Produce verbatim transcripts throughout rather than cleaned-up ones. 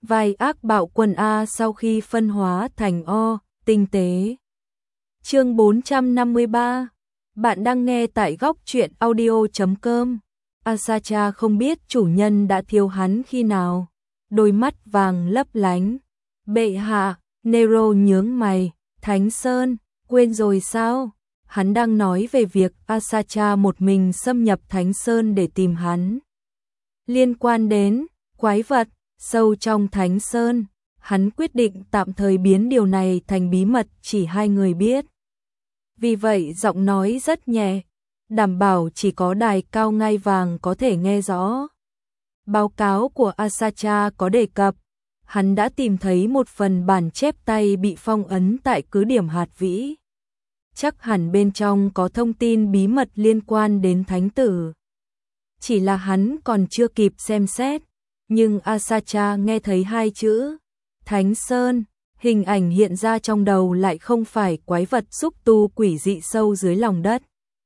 Vai ác bạo quân A sau khi phân hóa thành O, tinh tế. Chương bốn trăm năm mươi ba. Bạn đang nghe tại góc truyện audio chấm com. Asacha không biết chủ nhân đã thiếu hắn khi nào. Đôi mắt vàng lấp lánh. Bệ hạ, Nero nhướng mày. Thánh Sơn, quên rồi sao? Hắn đang nói về việc Asacha một mình xâm nhập Thánh Sơn để tìm hắn. Liên quan đến quái vật sâu trong Thánh Sơn, hắn quyết định tạm thời biến điều này thành bí mật chỉ hai người biết. Vì vậy giọng nói rất nhẹ, đảm bảo chỉ có đài cao ngai vàng có thể nghe rõ. Báo cáo của Asacha có đề cập, hắn đã tìm thấy một phần bản chép tay bị phong ấn tại cứ điểm hạt vĩ. Chắc hẳn bên trong có thông tin bí mật liên quan đến thánh tử. Chỉ là hắn còn chưa kịp xem xét, nhưng Asacha nghe thấy hai chữ Thánh Sơn, hình ảnh hiện ra trong đầu lại không phải quái vật xúc tu quỷ dị sâu dưới lòng đất.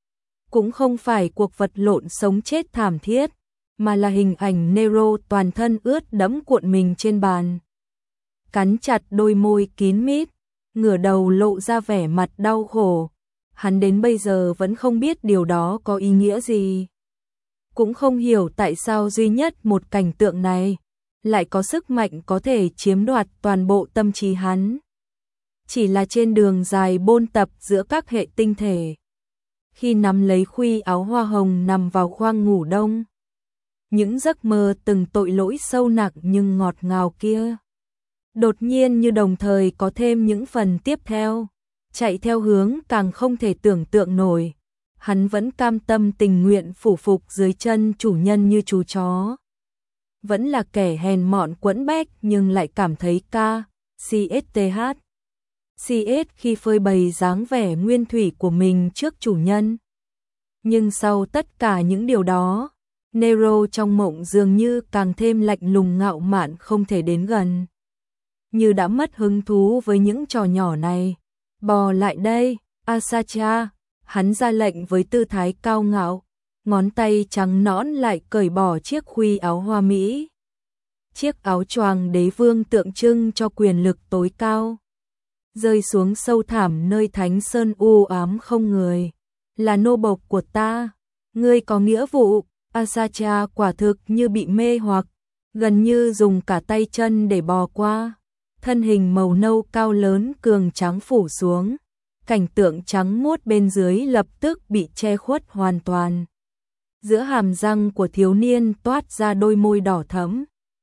Cũng không phải cuộc vật lộn sống chết thảm thiết, mà là hình ảnh Nero toàn thân ướt đẫm cuộn mình trên bàn. Cắn chặt đôi môi kín mít, ngửa đầu lộ ra vẻ mặt đau khổ. Hắn đến bây giờ vẫn không biết điều đó có ý nghĩa gì. Cũng không hiểu tại sao duy nhất một cảnh tượng này lại có sức mạnh có thể chiếm đoạt toàn bộ tâm trí hắn. Chỉ là trên đường dài bôn tập giữa các hệ tinh thể. Khi nắm lấy khuy áo hoa hồng nằm vào khoang ngủ đông. Những giấc mơ từng tội lỗi sâu nặng nhưng ngọt ngào kia. Đột nhiên như đồng thời có thêm những phần tiếp theo. Chạy theo hướng càng không thể tưởng tượng nổi. Hắn vẫn cam tâm tình nguyện phủ phục dưới chân chủ nhân như chú chó. Vẫn là kẻ hèn mọn quẫn bách nhưng lại cảm thấy ca, CSTH. CS khi phơi bày dáng vẻ nguyên thủy của mình trước chủ nhân. Nhưng sau tất cả những điều đó, Nero trong mộng dường như càng thêm lạnh lùng ngạo mạn không thể đến gần. Như đã mất hứng thú với những trò nhỏ này. Bò lại đây, Asacha, hắn ra lệnh với tư thái cao ngạo. Ngón tay trắng nõn lại cởi bỏ chiếc khuy áo hoa mỹ. Chiếc áo choàng đế vương tượng trưng cho quyền lực tối cao. Rơi xuống sâu thẳm nơi Thánh Sơn u ám không người. Là nô bộc của ta, ngươi có nghĩa vụ. Asacha quả thực như bị mê hoặc, gần như dùng cả tay chân để bò qua. Thân hình màu nâu cao lớn cường trắng phủ xuống. Cảnh tượng trắng muốt bên dưới lập tức bị che khuất hoàn toàn. Giữa hàm răng của thiếu niên toát ra đôi môi đỏ thẫm.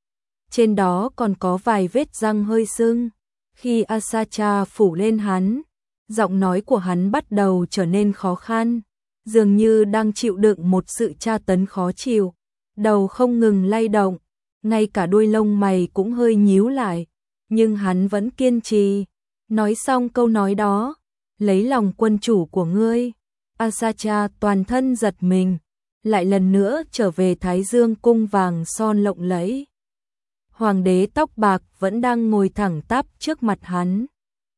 Trên đó còn có vài vết răng hơi sưng. Khi Asacha phủ lên hắn, giọng nói của hắn bắt đầu trở nên khó khăn, dường như đang chịu đựng một sự tra tấn khó chịu. Đầu không ngừng lay động, ngay cả đuôi lông mày cũng hơi nhíu lại, nhưng hắn vẫn kiên trì. Nói xong câu nói đó, lấy lòng quân chủ của ngươi. Asacha toàn thân giật mình, lại lần nữa trở về Thái Dương cung vàng son lộng lẫy. Hoàng đế tóc bạc vẫn đang ngồi thẳng tắp trước mặt hắn.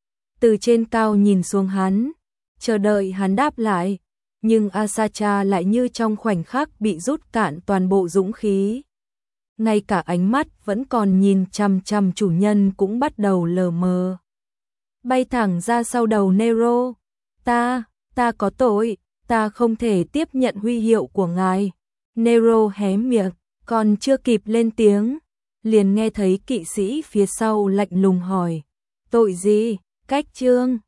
Từ trên cao nhìn xuống hắn, chờ đợi hắn đáp lại, nhưng Asacha lại như trong khoảnh khắc bị rút cạn toàn bộ dũng khí. Ngay cả ánh mắt vẫn còn nhìn chằm chằm chủ nhân cũng bắt đầu lờ mờ. Bay thẳng ra sau đầu Nero. Ta, ta có tội, ta không thể tiếp nhận huy hiệu của ngài. Nero hé miệng, còn chưa kịp lên tiếng, liền nghe thấy kỵ sĩ phía sau lạnh lùng hỏi. Tội gì? Cách trương.